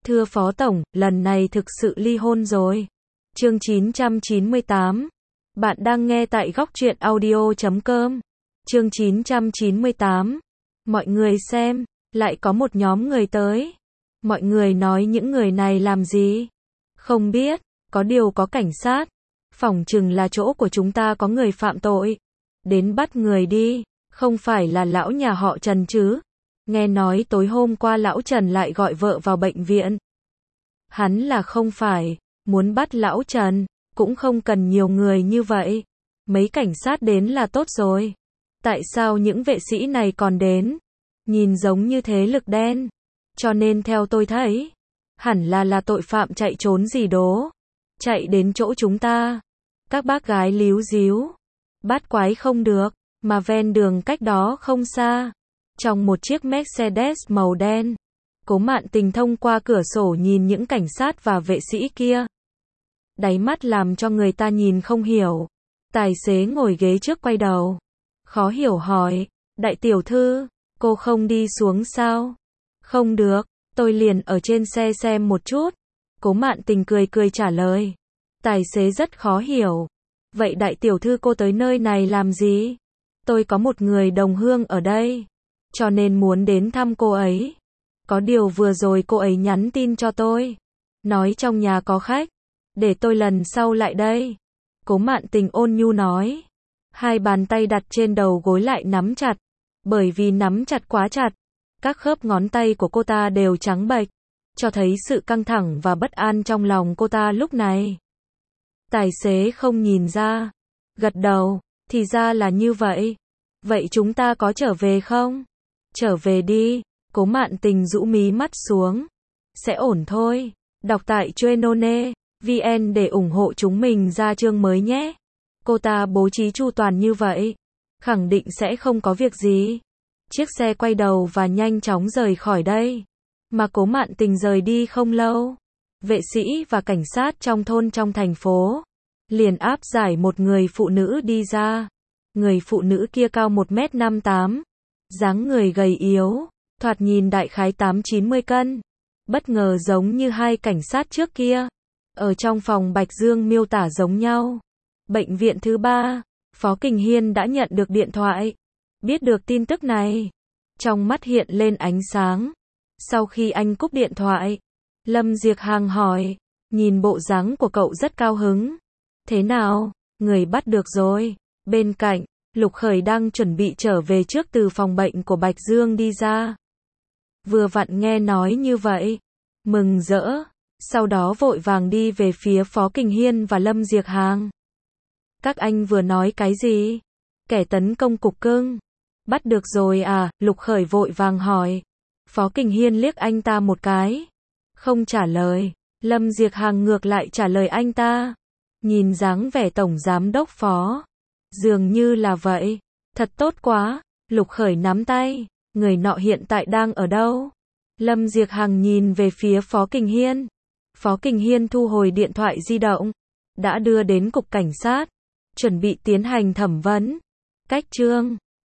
Thưa Phó Tổng, lần này thực sự ly hôn rồi. Chương 998. Bạn đang nghe tại góc truyện audio.com. Chương 998. Mọi người xem, lại có một nhóm người tới. Mọi người nói những người này làm gì? Không biết, có điều có cảnh sát. Phỏng chừng là chỗ của chúng ta có người phạm tội. Đến bắt người đi, không phải là lão nhà họ Trần chứ? Nghe nói tối hôm qua lão Trần lại gọi vợ vào bệnh viện. Hắn là không phải, muốn bắt lão Trần, cũng không cần nhiều người như vậy. Mấy cảnh sát đến là tốt rồi. Tại sao những vệ sĩ này còn đến? Nhìn giống như thế lực đen. Cho nên theo tôi thấy, hẳn là tội phạm chạy trốn gì đó. Chạy đến chỗ chúng ta. Các bác gái líu díu. Bắt quái không được, mà ven đường cách đó không xa. Trong một chiếc Mercedes màu đen, Cố Mạn Tình thông qua cửa sổ nhìn những cảnh sát và vệ sĩ kia. Đáy mắt làm cho người ta nhìn không hiểu. Tài xế ngồi ghế trước quay đầu. Khó hiểu hỏi, đại tiểu thư, cô không đi xuống sao? Không được, tôi liền ở trên xe xem một chút. Cố Mạn Tình cười cười trả lời. Tài xế rất khó hiểu. Vậy đại tiểu thư cô tới nơi này làm gì? Tôi có một người đồng hương ở đây, cho nên muốn đến thăm cô ấy. Có điều vừa rồi cô ấy nhắn tin cho tôi, nói trong nhà có khách, để tôi lần sau lại đây. Cố Mạn Tình ôn nhu nói. Hai bàn tay đặt trên đầu gối lại nắm chặt, bởi vì nắm chặt quá chặt, các khớp ngón tay của cô ta đều trắng bệch, cho thấy sự căng thẳng và bất an trong lòng cô ta lúc này. Tài xế không nhìn ra, gật đầu, thì ra là như vậy. Vậy chúng ta có trở về không? Trở về đi. Cố Mạn Tình rũ mí mắt xuống. Sẽ ổn thôi. Đọc tại Chuenone.vn để ủng hộ chúng mình ra chương mới nhé. Cô ta bố trí chu toàn như vậy, khẳng định sẽ không có việc gì. Chiếc xe quay đầu và nhanh chóng rời khỏi đây. Mà Cố Mạn Tình rời đi không lâu, vệ sĩ và cảnh sát trong thôn trong thành phố liền áp giải một người phụ nữ đi ra. Người phụ nữ kia cao 1m58, dáng người gầy yếu, thoạt nhìn đại khái 8-90 cân. Bất ngờ giống như hai cảnh sát trước kia, ở trong phòng Bạch Dương miêu tả giống nhau. Bệnh viện thứ 3, Phó Kình Hiên đã nhận được điện thoại. Biết được tin tức này, trong mắt hiện lên ánh sáng. Sau khi anh cúp điện thoại, Lâm Diệc Hàng hỏi, nhìn bộ dáng của cậu rất cao hứng. Thế nào, người bắt được rồi? Bên cạnh, Lục Khởi đang chuẩn bị trở về trước từ phòng bệnh của Bạch Dương đi ra. Vừa vặn nghe nói như vậy, mừng rỡ, sau đó vội vàng đi về phía Phó Kình Hiên và Lâm Diệc Hàng. Các anh vừa nói cái gì? Kẻ tấn công cục cưng. Bắt được rồi à? Lục Khởi vội vàng hỏi. Phó Kình Hiên liếc anh ta một cái, không trả lời. Lâm Diệc Hàng ngược lại trả lời anh ta. Nhìn dáng vẻ tổng giám đốc Phó, dường như là vậy. Thật tốt quá. Lục Khởi nắm tay. Người nọ hiện tại đang ở đâu? Lâm Diệc Hàng nhìn về phía Phó Kình Hiên. Phó Kình Hiên thu hồi điện thoại di động, đã đưa đến cục cảnh sát, chuẩn bị tiến hành thẩm vấn. Cách chương